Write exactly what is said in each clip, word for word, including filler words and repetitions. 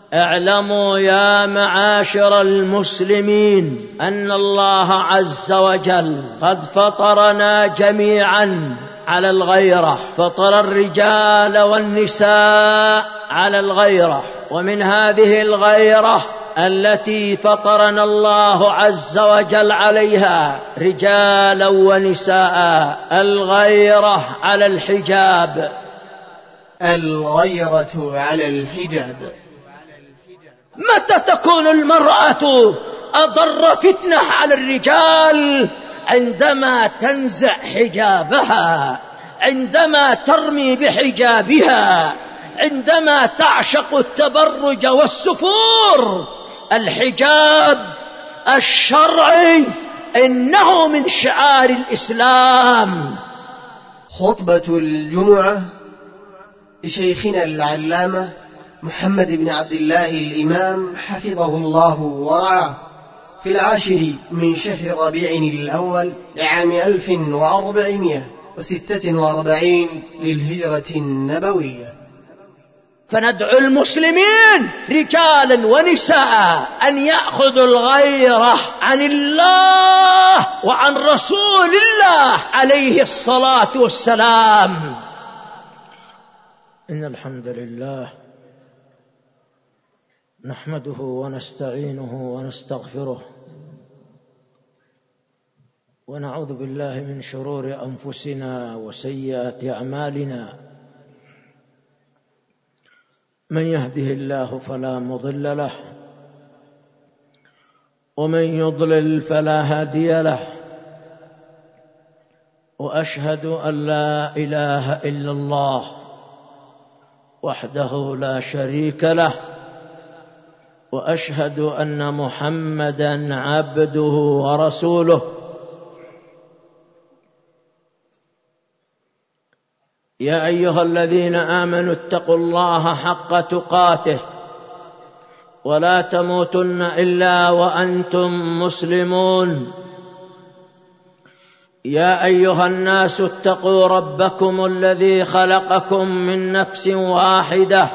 اعلموا يا معاشر المسلمين أن الله عز وجل قد فطرنا جميعا على الغيرة، فطر الرجال والنساء على الغيرة، ومن هذه الغيرة التي فطرنا الله عز وجل عليها رجالا ونساء الغيرة على الحجاب. الغيرة على الحجاب. متى تكون المرأة أضر فتنة على الرجال؟ عندما تنزع حجابها، عندما ترمي بحجابها، عندما تعشق التبرج والسفور. الحجاب الشرعي إنه من شعار الإسلام. خطبة الجمعة لشيخنا العلامة محمد بن عبد الله الإمام حفظه الله ورعاه في العاشر من شهر ربيع الأول لعام ألف وأربعمائة وستة وأربعين للهجرة النبوية. فندعو المسلمين رجالا ونساء أن يأخذوا الغيرة عن الله وعن رسول الله عليه الصلاة والسلام. إن الحمد لله نحمده ونستعينه ونستغفره ونعوذ بالله من شرور أنفسنا وسيئات أعمالنا. من يهده الله فلا مضل له ومن يضلل فلا هادي له، وأشهد أن لا إله إلا الله وحده لا شريك له، وأشهد أن محمدًا عبده ورسوله. يا أيها الذين آمنوا اتقوا الله حق تقاته ولا تموتن إلا وأنتم مسلمون. يا أيها الناس اتقوا ربكم الذي خلقكم من نفس واحدة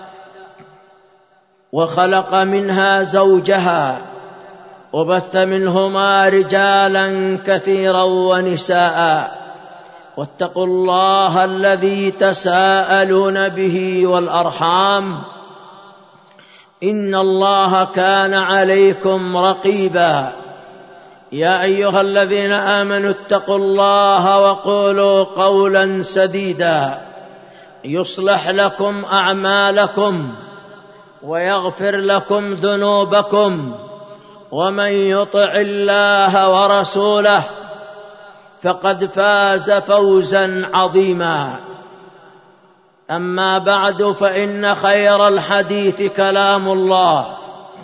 وخلق منها زوجها وبث منهما رجالا كثيرا ونساء، واتقوا الله الذي تساءلون به والأرحام إن الله كان عليكم رقيبا. يا أيها الذين آمنوا اتقوا الله وقولوا قولا سديدا يصلح لكم أعمالكم ويغفر لكم ذنوبكم، ومن يطع الله ورسوله فقد فاز فوزا عظيما. أما بعد، فإن خير الحديث كلام الله،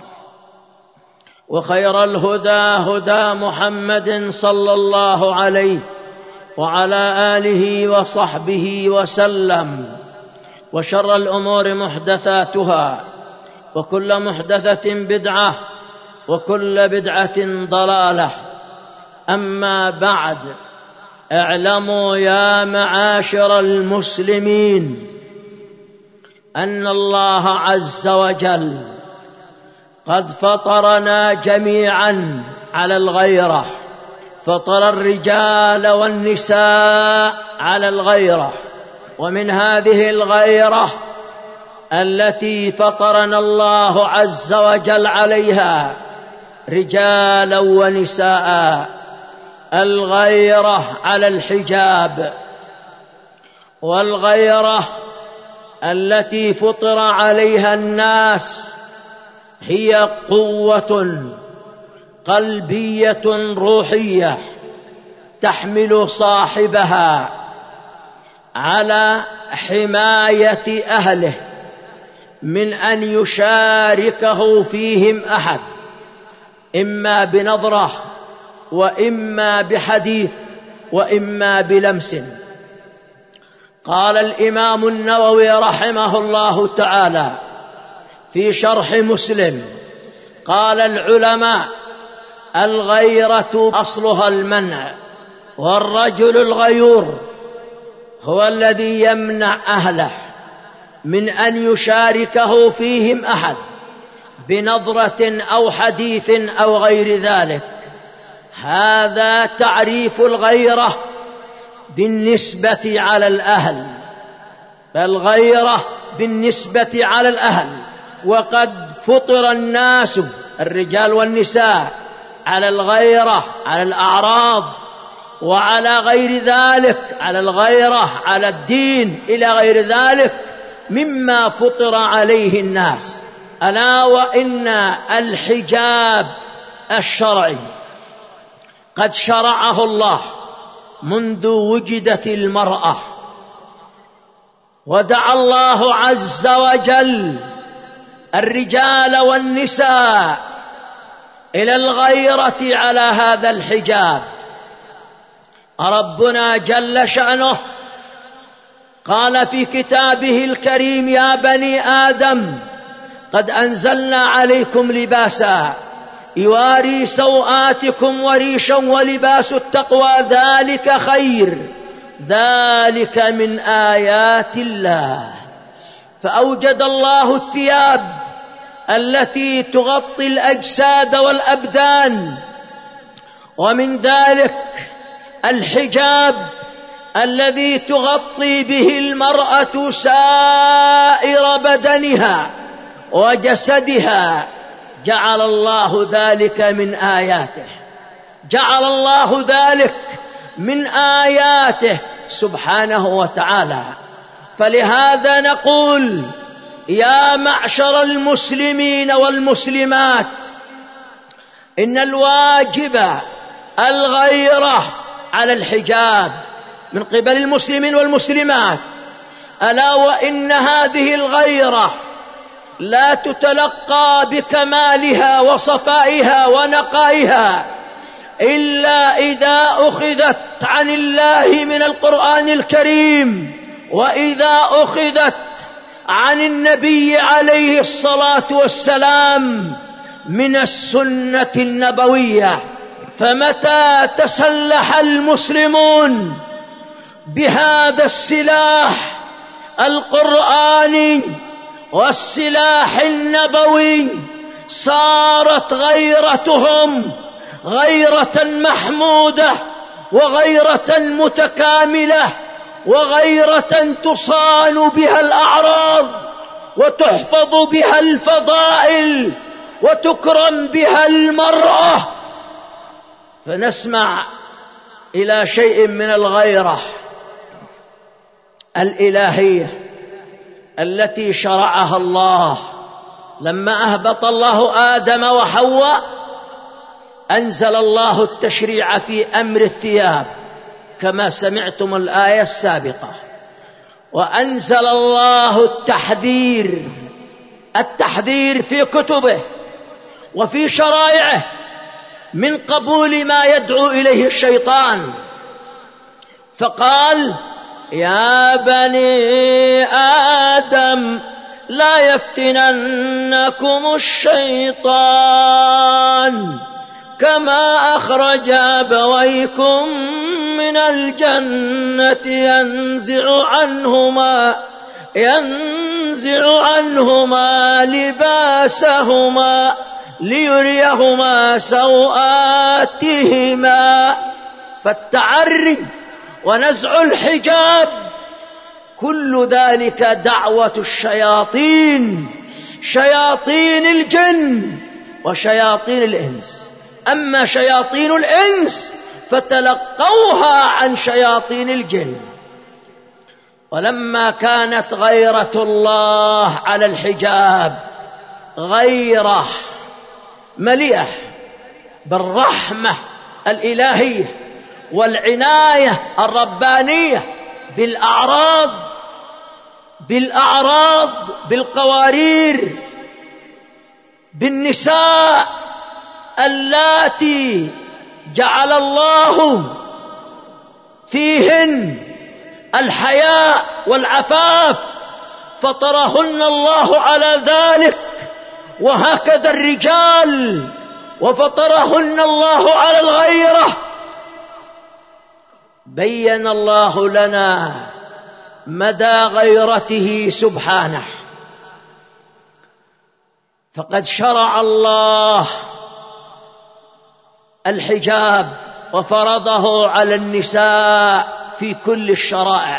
وخير الهدى هدى محمد صلى الله عليه وعلى آله وصحبه وسلم، وشر الأمور محدثاتها، وكل محدثة بدعة، وكل بدعة ضلالة. أما بعد، اعلموا يا معاشر المسلمين أن الله عز وجل قد فطرنا جميعا على الغيرة، فطر الرجال والنساء على الغيرة، ومن هذه الغيرة التي فطرنا الله عز وجل عليها رجالا ونساء الغيرة على الحجاب. والغيرة التي فطر عليها الناس هي قوة قلبية روحية تحمل صاحبها على حماية أهله من أن يشاركه فيهم أحد، إما بنظرة وإما بحديث وإما بلمس. قال الإمام النووي رحمه الله تعالى في شرح مسلم، قال العلماء: الغيرة أصلها المنع، والرجل الغيور هو الذي يمنع أهله من أن يشاركه فيهم أحد، بنظرة أو حديث أو غير ذلك. هذا تعريف الغيرة بالنسبة على الأهل، الغيرة بالنسبة على الأهل. وقد فطر الناس الرجال والنساء على الغيرة على الأعراض وعلى غير ذلك، على الغيرة على الدين إلى غير ذلك مما فطر عليه الناس. ألا وإن الحجاب الشرعي قد شرعه الله منذ وجدت المرأة، ودعا الله عز وجل الرجال والنساء إلى الغيرة على هذا الحجاب. ربنا جل شأنه قال في كتابه الكريم: يا بني آدم قد أنزلنا عليكم لباسا يواري سوآتكم وريشا ولباس التقوى ذلك خير ذلك من آيات الله. فأوجد الله الثياب التي تغطي الأجساد والأبدان، ومن ذلك الحجاب الذي تغطي به المرأة سائر بدنها وجسدها. جعل الله ذلك من آياته، جعل الله ذلك من آياته سبحانه وتعالى. فلهذا نقول: يا معشر المسلمين والمسلمات، إن الواجب الغيرة على الحجاب من قبل المسلمين والمسلمات. ألا وإن هذه الغيرة لا تتلقى بكمالها وصفائها ونقائها إلا إذا أخذت عن الله من القرآن الكريم، وإذا أخذت عن النبي عليه الصلاة والسلام من السنة النبوية. فمتى تسلح المسلمون بهذا السلاح القرآني والسلاح النبوي صارت غيرتهم غيرة محمودة وغيرة متكاملة وغيرة تصان بها الأعراض وتحفظ بها الفضائل وتكرم بها المرأة. فنسمع إلى شيء من الغيرة الإلهية التي شرعها الله. لما أهبط الله آدم وحواء أنزل الله التشريع في أمر الثياب كما سمعتم الآية السابقة، وأنزل الله التحذير التحذير في كتبه وفي شرائعه من قبول ما يدعو إليه الشيطان. فقال: يا بني آدم لا يفتننكم الشيطان كما أخرج أبويكم من الجنة ينزع عنهما ينزع عنهما لباسهما ليريهما سوآتهما. فالتعري ونزع الحجاب كل ذلك دعوة الشياطين، شياطين الجن وشياطين الإنس. أما شياطين الإنس فتلقوها عن شياطين الجن. ولما كانت غيرة الله على الحجاب غيرة مليئة بالرحمة الإلهية والعناية الربانية بالأعراض بالأعراض بالقوارير، بالنساء اللاتي جعل الله فيهن الحياء والعفاف فطرهن الله على ذلك، وهكذا الرجال وفطرهن الله على الغيرة. بين الله لنا مدى غيرته سبحانه. فقد شرع الله الحجاب وفرضه على النساء في كل الشرائع،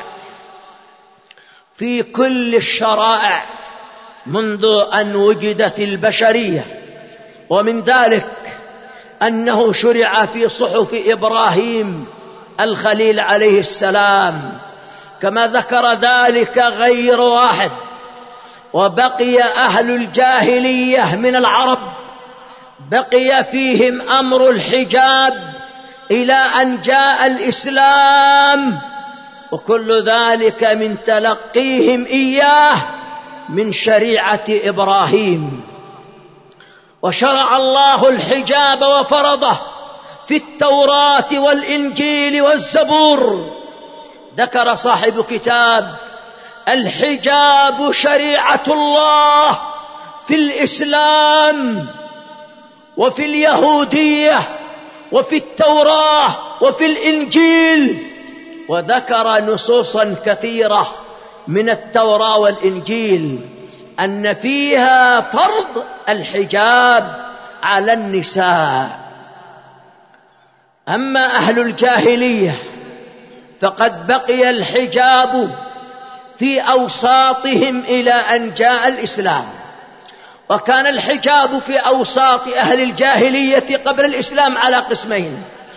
في كل الشرائع منذ أن وجدت البشرية. ومن ذلك أنه شرع في صحف إبراهيم الخليل عليه السلام، كما ذكر ذلك غير واحد. وبقي أهل الجاهلية من العرب بقي فيهم أمر الحجاب إلى أن جاء الإسلام، وكل ذلك من تلقيهم إياه من شريعة إبراهيم. وشرع الله الحجاب وفرضه في التوراة والإنجيل والزبور. ذكر صاحب كتاب الحجاب شريعة الله في الإسلام وفي اليهودية وفي التوراة وفي الإنجيل، وذكر نصوصا كثيرة من التوراة والإنجيل أن فيها فرض الحجاب على النساء. أما أهل الجاهلية فقد بقي الحجاب في أوساطهم إلى أن جاء الإسلام. وكان الحجاب في أوساط أهل الجاهلية قبل الإسلام على قسمين: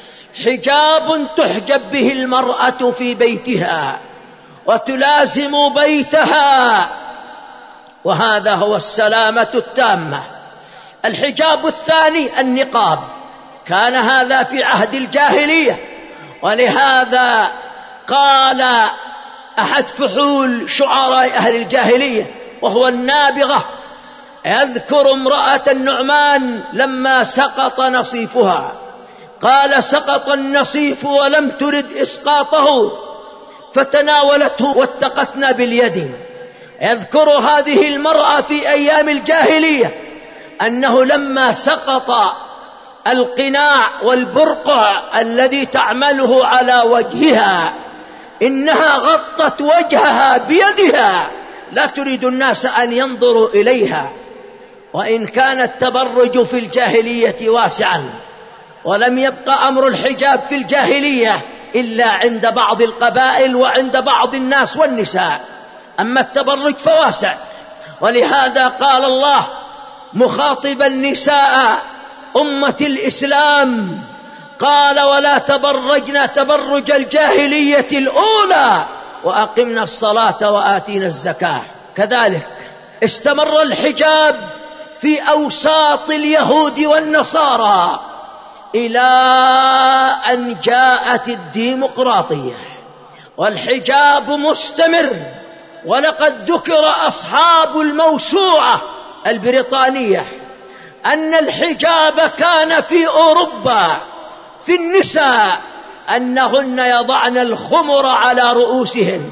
حجاب تحجب به المرأة في بيتها وتلازم بيتها، وهذا هو السلامة التامة. الحجاب الثاني النقاب، كان هذا في عهد الجاهلية، ولهذا قال أحد فحول شعراء أهل الجاهلية وهو النابغة، يذكر امرأة النعمان لما سقط نصيفها، قال: سقط النصيف ولم ترد إسقاطه فتناولته واتقتنا باليد. يذكر هذه المرأة في أيام الجاهلية أنه لما سقط القناع والبرقع الذي تعمله على وجهها إنها غطت وجهها بيدها لا تريد الناس أن ينظروا إليها. وإن كان التبرج في الجاهلية واسعا، ولم يبقى أمر الحجاب في الجاهلية إلا عند بعض القبائل وعند بعض الناس والنساء، أما التبرج فواسع. ولهذا قال الله مخاطبا النساء أمة الإسلام، قال: ولا تبرجنا تبرج الجاهلية الأولى وأقمنا الصلاة وآتينا الزكاة. كذلك استمر الحجاب في أوساط اليهود والنصارى إلى أن جاءت الديمقراطية، والحجاب مستمر. ولقد ذكر أصحاب الموسوعة البريطانية أن الحجاب كان في أوروبا في النساء أنهن يضعن الخمر على رؤوسهن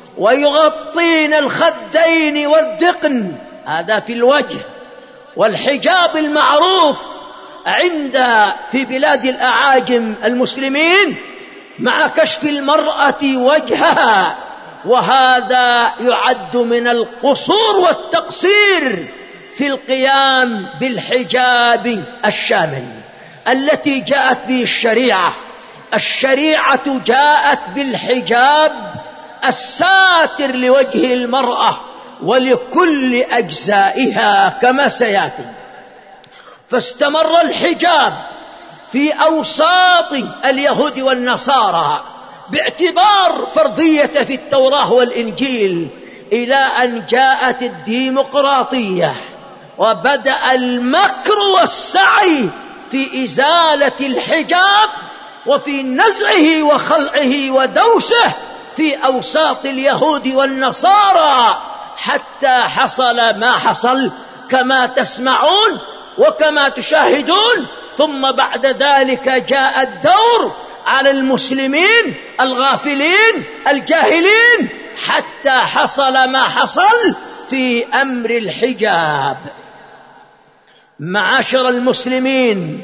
ويغطين الخدين والذقن، هذا في الوجه. والحجاب المعروف عند في بلاد الأعاجم المسلمين مع كشف المرأة وجهها، وهذا يعد من القصور والتقصير في القيام بالحجاب الشامل التي جاءت به الشريعة. الشريعة جاءت بالحجاب الساتر لوجه المرأة ولكل أجزائها كما سيأتي. فاستمر الحجاب في أوساط اليهود والنصارى باعتبار فرضية في التوراة والإنجيل إلى أن جاءت الديمقراطية، وبدأ المكر والسعي في إزالة الحجاب وفي نزعه وخلعه ودوسه في أوساط اليهود والنصارى، حتى حصل ما حصل كما تسمعون وكما تشاهدون. ثم بعد ذلك جاء الدور على المسلمين الغافلين الجاهلين حتى حصل ما حصل في أمر الحجاب. معاشر المسلمين،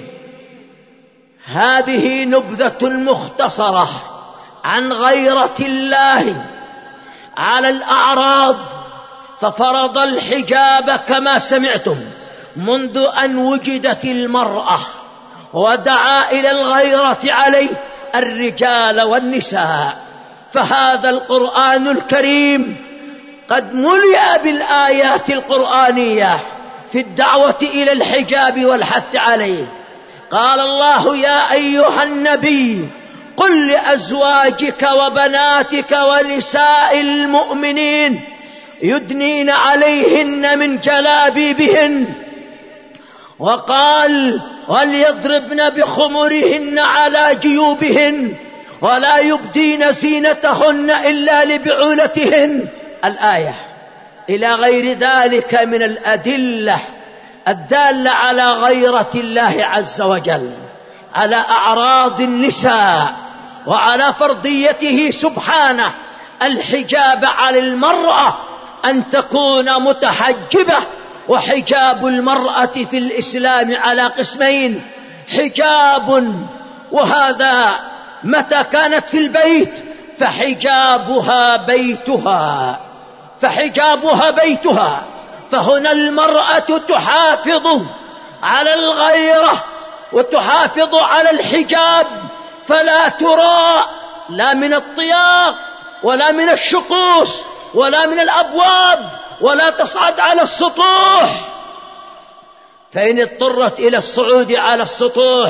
هذه نبذة مختصرة عن غيرة الله على الأعراض، ففرض الحجاب كما سمعتم، منذ أن وجدت المرأة ودعا إلى الغيرة عليه الرجال والنساء. فهذا القرآن الكريم قد ملئ بالآيات القرآنية في الدعوة إلى الحجاب والحث عليه. قال الله: يا أيها النبي قل لأزواجك وبناتك ونساء المؤمنين يدنين عليهن من جلابيبهن، وقال: وليضربن بخمرهن على جيوبهن ولا يبدين زينتهن إلا لبعولتهن. الآية إلى غير ذلك من الأدلة الدالة على غيرة الله عز وجل، على أعراض النساء وعلى فرضيته سبحانه الحجاب على المرأة أن تكون متحجبة. وحجاب المرأة في الإسلام على قسمين: حجاب وهذا متى كانت في البيت فحجابها بيتها فحجابها بيتها فهنا المرأة تحافظ على الغيرة وتحافظ على الحجاب، فلا ترى لا من الطياق ولا من الشقوس ولا من الأبواب، ولا تصعد على السطوح. فإن اضطرت إلى الصعود على السطوح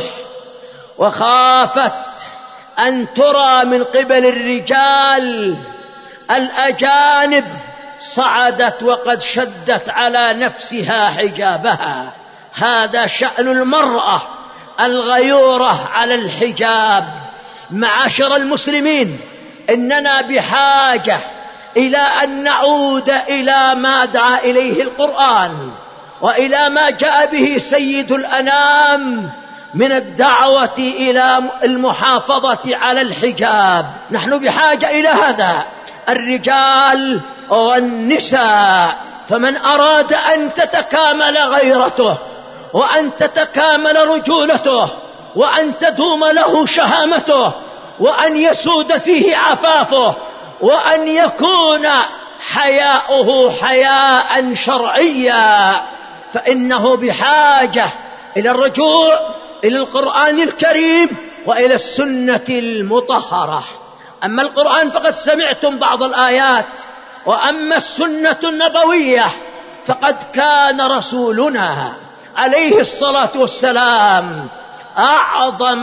وخافت أن ترى من قبل الرجال الأجانب صعدت وقد شدت على نفسها حجابها. هذا شأن المرأة الغيورة على الحجاب. معاشر المسلمين، إننا بحاجة إلى أن نعود إلى ما دعا إليه القرآن وإلى ما جاء به سيد الأنام من الدعوة إلى المحافظة على الحجاب. نحن بحاجة إلى هذا، الرجال والنساء. فمن أراد أن تتكامل غيرته وأن تتكامل رجولته وأن تدوم له شهامته وأن يسود فيه عفافه وأن يكون حياؤه حياء شرعيا، فإنه بحاجة إلى الرجوع إلى القرآن الكريم وإلى السنة المطهرة. أما القرآن فقد سمعتم بعض الآيات، وأما السنة النبوية فقد كان رسولنا عليه الصلاة والسلام أعظم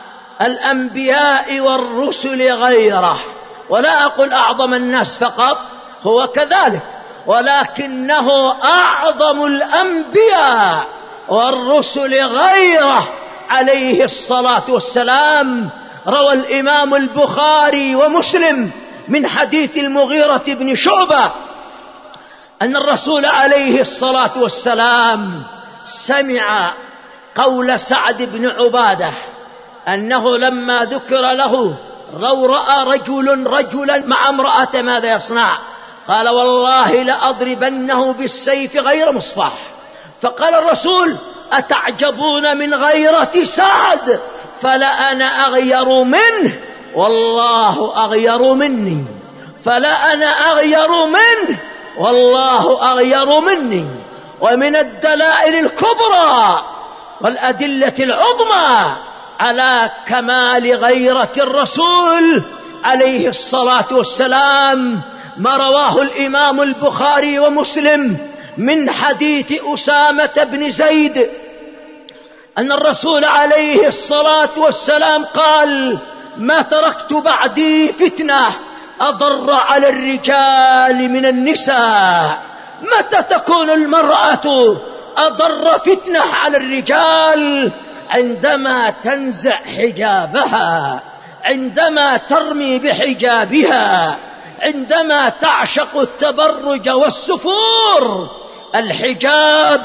الأنبياء والرسل غيره. ولا أقول أعظم الناس فقط، هو كذلك، ولكنه أعظم الأنبياء والرسل غيره عليه الصلاة والسلام. روى الإمام البخاري ومسلم من حديث المغيرة بن شعبة أن الرسول عليه الصلاة والسلام سمع قول سعد بن عبادة أنه لما ذكر له لو رأى رجل رجلا مع امرأة ماذا يصنع؟ قال: والله لأضربنه بالسيف غير مصفح. فقال الرسول: أتعجبون من غيرة سعد؟ فلا أنا أغير منه والله أغير مني، فلا أنا أغير منه والله أغير مني. ومن الدلائل الكبرى والأدلة العظمى على كمال غيرة الرسول عليه الصلاة والسلام ما رواه الإمام البخاري ومسلم من حديث أسامة بن زيد أن الرسول عليه الصلاة والسلام قال: ما تركت بعدي فتنة أضر على الرجال من النساء. متى تكون المرأة أضر فتنة على الرجال؟ عندما تنزع حجابها، عندما ترمي بحجابها، عندما تعشق التبرج والسفور. الحجاب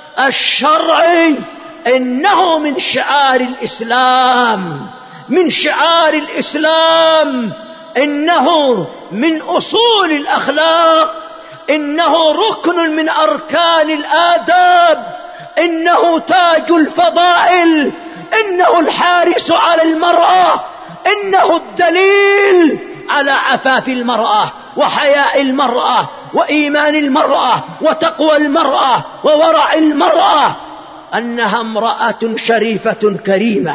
الشرعي إنه من شعار الإسلام، من شعار الإسلام، إنه من أصول الأخلاق، إنه ركن من أركان الآداب، إنه تاج الفضائل، إنه الحارس على المرأة، إنه الدليل على عفاف المرأة. وحياء المرأة وإيمان المرأة وتقوى المرأة وورع المرأة أنها امرأة شريفة كريمة.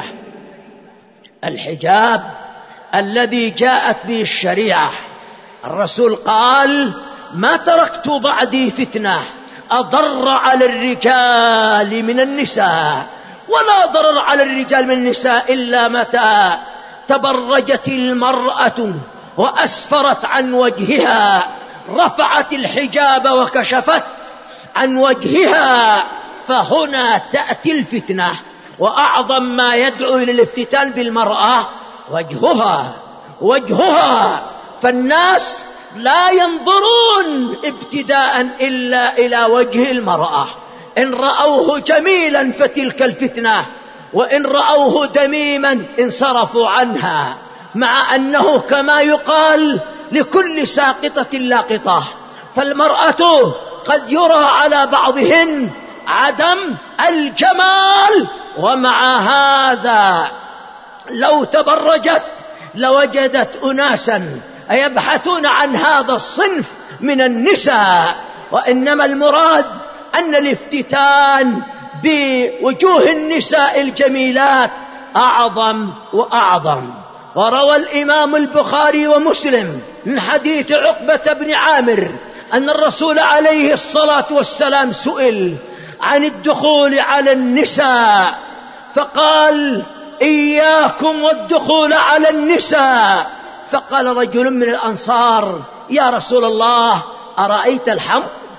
الحجاب الذي جاءت به الشريعة، الرسول قال: ما تركت بعدي فتنة أضر على الرجال من النساء، ولا ضرر على الرجال من النساء إلا متى تبرجت المرأة وأسفرت عن وجهها، رفعت الحجاب وكشفت عن وجهها، فهنا تأتي الفتنة. وأعظم ما يدعو إلى الافتتان بالمرأة وجهها وجهها فالناس لا ينظرون ابتداء إلا إلى وجه المرأة، إن رأوه جميلا فتلك الفتنة، وإن رأوه دميما انصرفوا عنها، مع أنه كما يقال لكل ساقطة لاقطة. فالمرأة قد يرى على بعضهن عدم الجمال، ومع هذا لو تبرجت لوجدت أناسا يبحثون عن هذا الصنف من النساء. وإنما المراد أن الافتتان بوجوه النساء الجميلات أعظم وأعظم. وروى الإمام البخاري ومسلم من حديث عقبة بن عامر أن الرسول عليه الصلاة والسلام سئل عن الدخول على النساء فقال: إياكم والدخول على النساء. فقال رجل من الأنصار: يا رسول الله، أرأيت الحم؟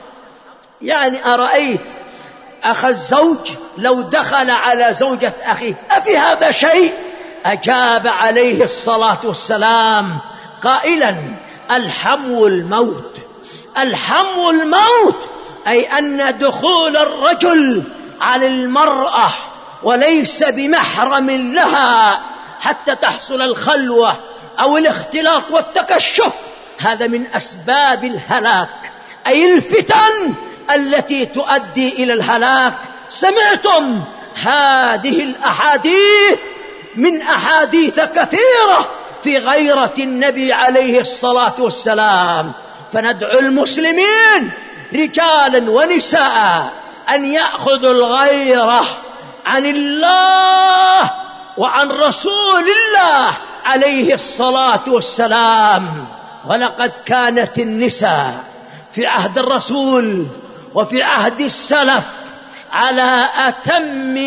يعني أرأيت أخ الزوج لو دخل على زوجة أخيه أفي هذا شيء؟ أجاب عليه الصلاة والسلام قائلا: الحم الموت، الحم الموت، أي أن دخول الرجل على المرأة وليس بمحرم لها حتى تحصل الخلوة أو الاختلاط والتكشف، هذا من أسباب الهلاك، أي الفتن التي تؤدي إلى الهلاك. سمعتم هذه الأحاديث من أحاديث كثيرة في غيرة النبي عليه الصلاة والسلام. فندعو المسلمين رجالا ونساء أن يأخذوا الغيرة عن الله وعن رسول الله عليه الصلاة والسلام. ولقد كانت النساء في عهد الرسول وفي عهد السلف على أتم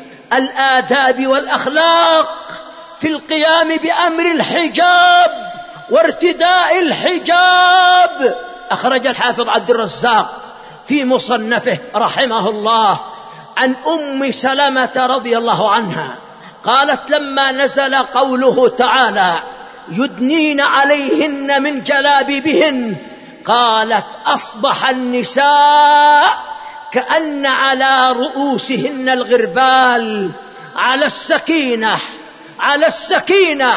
الآداب والأخلاق في القيام بأمر الحجاب وارتداء الحجاب. أخرج الحافظ عبد الرزاق في مصنفه رحمه الله عن أم سلمة رضي الله عنها قالت: لما نزل قوله تعالى: يدنين عليهن من جلابيبهن، قالت: أصبح النساء كأن على رؤوسهن الغربال، على السكينة على السكينة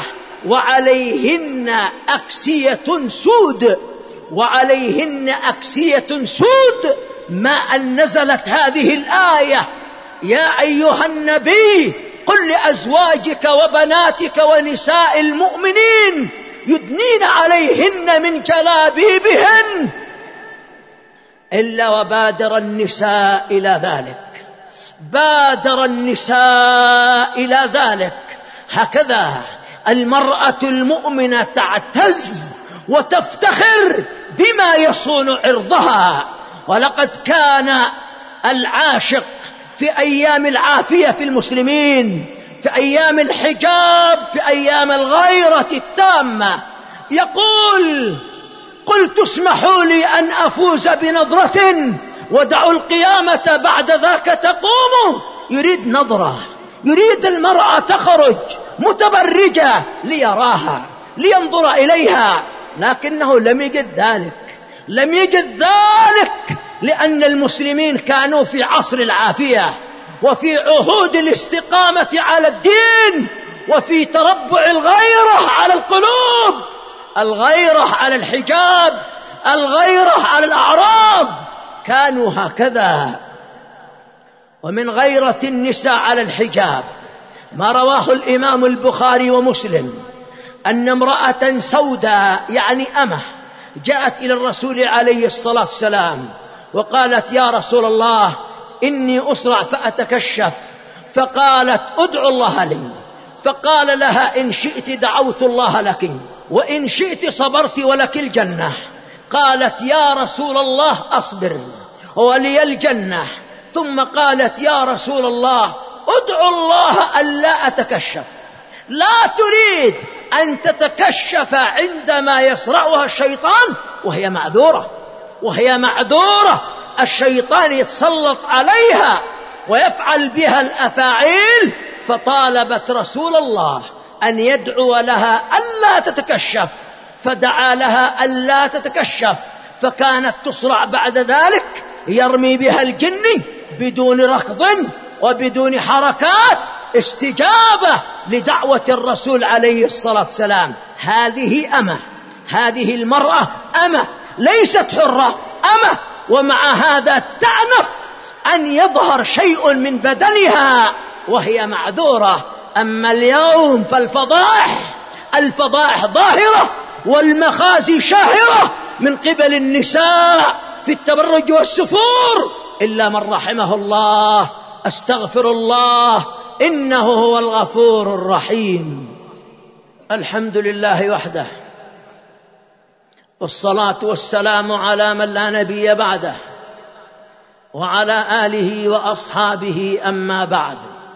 وعليهن أكسية سود، وعليهن أكسية سود. ما أن نزلت هذه الآية: يا أيها النبي قل لأزواجك وبناتك ونساء المؤمنين يدنين عليهن من جلابيبهن، إلا وبادر النساء إلى ذلك، بادر النساء إلى ذلك. هكذا المرأة المؤمنة تعتز وتفتخر بما يصون عرضها. ولقد كان العاشق في أيام العافية في المسلمين، في أيام الحجاب، في أيام الغيرة التامة، يقول: قلت اسمحوا لي أن أفوز بنظرة ودعوا القيامة بعد ذاك تقوم. يريد نظرة، يريد المرأة تخرج متبرجة ليراها لينظر إليها، لكنه لم يجد ذلك، لم يجد ذلك لأن المسلمين كانوا في عصر العافية وفي عهود الاستقامة على الدين وفي تربع الغيرة على القلوب، الغيرة على الحجاب، الغيرة على الأعراض، كانوا هكذا. ومن غيرة النساء على الحجاب ما رواه الإمام البخاري ومسلم أن امرأة سوداء يعني أمه جاءت إلى الرسول عليه الصلاة والسلام وقالت: يا رسول الله، إني أسرع فأتكشف. فقالت: ادعو الله لي. فقال لها: إن شئت دعوت الله لك، وإن شئت صبرت ولك الجنة. قالت: يا رسول الله أصبر ولي الجنة. ثم قالت: يا رسول الله، ادعو الله ألا أتكشف. لا تريد أن تتكشف عندما يصرعها الشيطان وهي معذورة، وهي معذورة. الشيطان يتسلط عليها ويفعل بها الأفاعيل، فطالبت رسول الله أن يدعو لها ألا تتكشف، فدعا لها ألا تتكشف، فكانت تصرع بعد ذلك يرمي بها الجن بدون ركض وبدون حركات، استجابة لدعوة الرسول عليه الصلاة والسلام. هذه أمة، هذه المرأة أمة، ليست حرة، أمة، ومع هذا تعنف أن يظهر شيء من بدنها وهي معذورة. أما اليوم فالفضائح الفضائح ظاهرة والمخازي شاهرة من قبل النساء في التبرج والسفور، إلا من رحمه الله. أستغفر الله، إنه هو الغفور الرحيم. الحمد لله وحده، والصلاة والسلام على من لا نبي بعده، وعلى آله وأصحابه. أما بعد،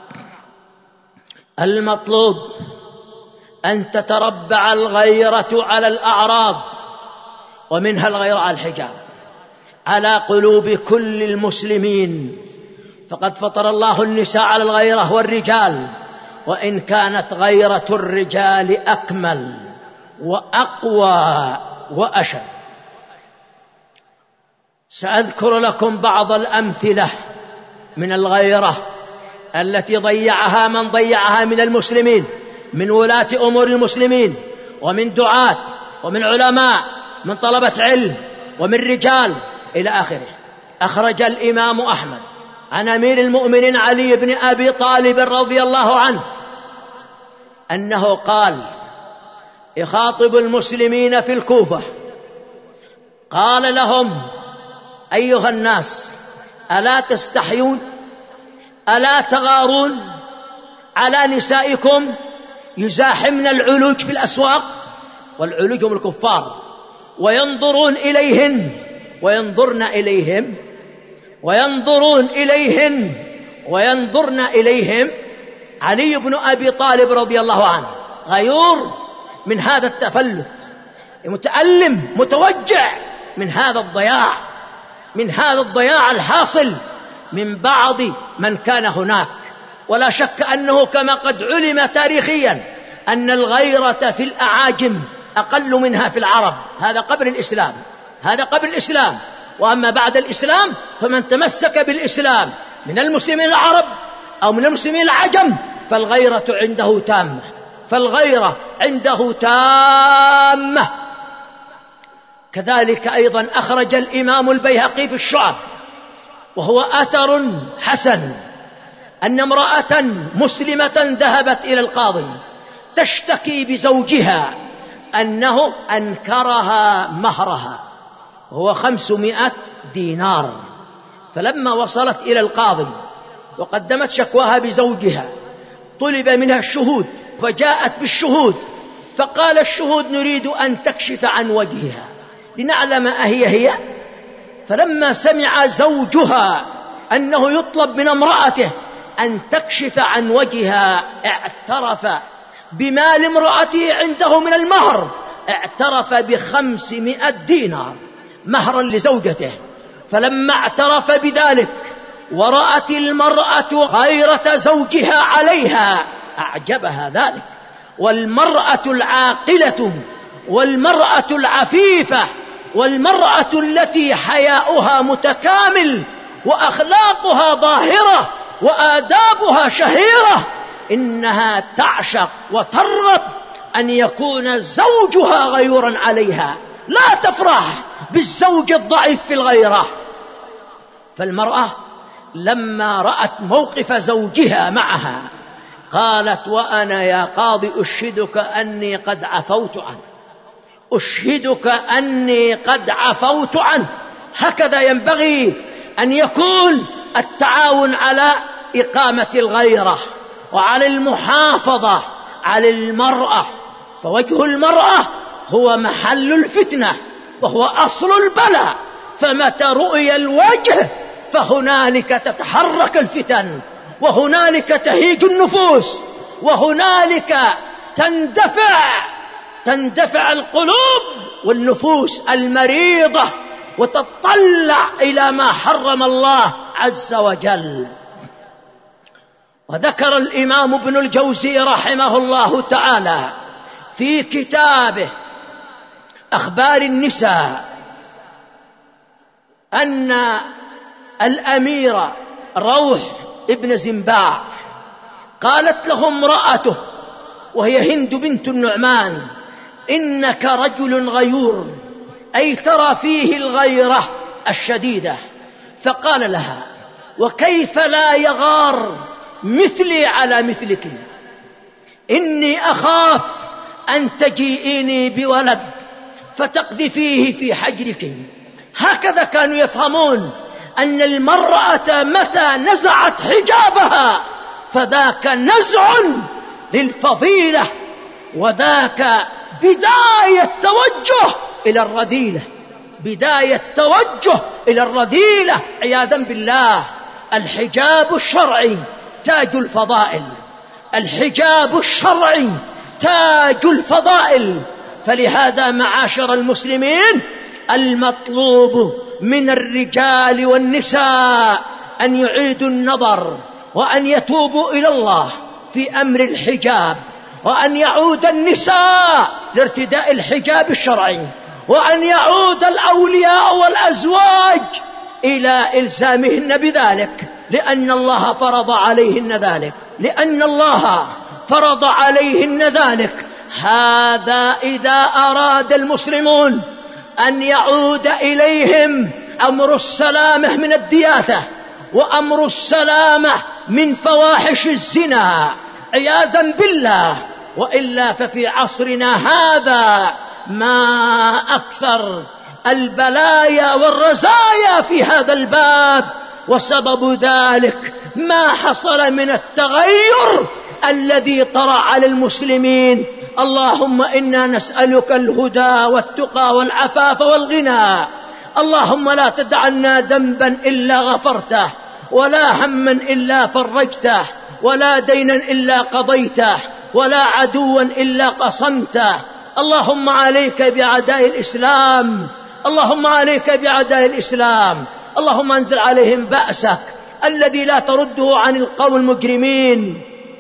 المطلوب أن تتربع الغيرة على الأعراض، ومنها الغيرة على الحجاب، على قلوب كل المسلمين. فقد فطر الله النساء على الغيرة والرجال، وإن كانت غيرة الرجال أكمل وأقوى وأشد. سأذكر لكم بعض الأمثلة من الغيرة التي ضيعها من ضيعها من المسلمين، من ولاة أمور المسلمين، ومن دعاة، ومن علماء، من طلبة علم، ومن رجال إلى آخره. أخرج الإمام أحمد عن أمير المؤمنين علي بن أبي طالب رضي الله عنه أنه قال يخاطب المسلمين في الكوفة، قال لهم: أيها الناس، ألا تستحيون؟ ألا تغارون على نسائكم يزاحمن العلوج في الأسواق؟ والعلوج هم الكفار، وينظرون إليهن وينظرن إليهم وينظرون إليهن وينظرن إليهم. علي بن أبي طالب رضي الله عنه غيور من هذا التفلت، متألم متوجع من هذا الضياع، من هذا الضياع الحاصل من بعض من كان هناك. ولا شك أنه كما قد علم تاريخيا أن الغيرة في الأعاجم أقل منها في العرب. هذا قبل الإسلام، هذا قبل الإسلام. وأما بعد الإسلام فمن تمسك بالإسلام من المسلمين العرب أو من المسلمين العجم فالغيرة عنده تامة، فالغيرة عنده تامة. كذلك أيضا أخرج الإمام البيهقي في الشعب، وهو أثر حسن، أن امرأة مسلمة ذهبت إلى القاضي تشتكي بزوجها أنه أنكرها مهرها، وهو خمسمائة دينار. فلما وصلت إلى القاضي وقدمت شكواها بزوجها طلب منها الشهود، فجاءت بالشهود، فقال الشهود: نريد أن تكشف عن وجهها لنعلم أهي هي. فلما سمع زوجها أنه يطلب من امرأته أن تكشف عن وجهها اعترف بمال امرأته عنده من المهر، اعترف بخمسمائة دينار مهرا لزوجته. فلما اعترف بذلك ورأت المرأة غيرة زوجها عليها أعجبها ذلك. والمرأة العاقلة والمرأة العفيفة والمرأة التي حياؤها متكامل وأخلاقها ظاهرة وآدابها شهيرة إنها تعشق وترغب أن يكون زوجها غيورا عليها، لا تفرح بالزوج الضعيف في الغيرة. فالمرأة لما رأت موقف زوجها معها قالت: وأنا يا قاضي أشهدك أني قد عفوت عنه، أشهدك أني قد عفوت عنه. هكذا ينبغي أن يكون التعاون على إقامة الغيرة وعلى المحافظة على المرأة، فوجه المرأة هو محل الفتنة وهو أصل البلاء، فمتى رؤي الوجه فهنالك تتحرك الفتن، وهنالك تهيج النفوس، وهنالك تندفع تندفع القلوب والنفوس المريضة وتطلع إلى ما حرم الله عز وجل. وذكر الإمام ابن الجوزي رحمه الله تعالى في كتابه أخبار النساء أن الأمير روح ابن زنباع قالت له امرأته وهي هند بنت النعمان: إنك رجل غيور، أي ترى فيه الغيرة الشديدة. فقال لها: وكيف لا يغار مثلي على مثلك؟ إني أخاف أن تجيئيني بولد فتقذفيه في حجرك. هكذا كانوا يفهمون أن المرأة متى نزعت حجابها فذاك نزع للفضيلة، وذاك بداية توجه إلى الرذيلة، بداية توجه إلى الرذيلة عياذا بالله. الحجاب الشرعي تاج الفضائل، الحجاب الشرعي تاج الفضائل. فلهذا معاشر المسلمين المطلوب من الرجال والنساء أن يعيدوا النظر وأن يتوبوا إلى الله في أمر الحجاب، وأن يعود النساء لارتداء الحجاب الشرعي، وأن يعود الأولياء والأزواج إلى إلزامهن بذلك، لأن الله فرض عليهن ذلك، لأن الله فرض عليهن ذلك. هذا إذا أراد المسلمون أن يعود إليهم أمر السلامة من الدياثة، وأمر السلامة من فواحش الزنا عياذا بالله. وإلا ففي عصرنا هذا ما أكثر البلايا والرزايا في هذا الباب، وسبب ذلك ما حصل من التغير الذي طرأ على المسلمين. اللهم إنا نسألك الهدى والتقى والعفاف والغنى. اللهم لا تدع لنا ذنبا إلا غفرته، ولا هما إلا فرجته، ولا دينا إلا قضيته، ولا عدوا إلا قصمته. اللهم عليك بأعداء الإسلام، اللهم عليك بأعداء الإسلام. اللهم انزل عليهم بأسك الذي لا ترده عن القوم المجرمين.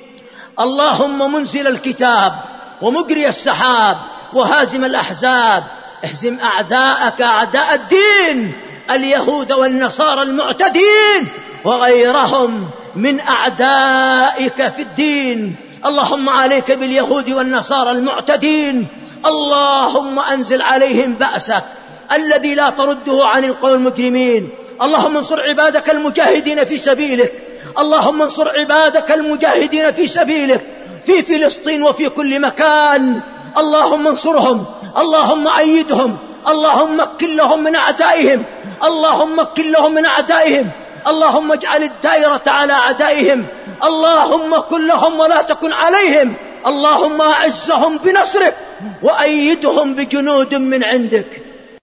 اللهم منزل الكتاب ومجري السحاب وهازم الأحزاب، اهزم أعداءك أعداء الدين، اليهود والنصارى المعتدين وغيرهم من أعدائك في الدين. اللهم عليك باليهود والنصارى المعتدين. اللهم أنزل عليهم بأسك الذي لا ترده عن القوم المجرمين. اللهم انصر عبادك المجاهدين في سبيلك، اللهم انصر عبادك المجاهدين في سبيلك في فلسطين وفي كل مكان. اللهم انصرهم، اللهم أيدهم، اللهم مكن لهم من أعدائهم، اللهم مكن لهم من أعدائهم. اللهم اجعل الدائرة على أعدائهم، اللهم كن لهم ولا تكن عليهم. اللهم أعزهم بنصرك وأيدهم بجنود من عندك.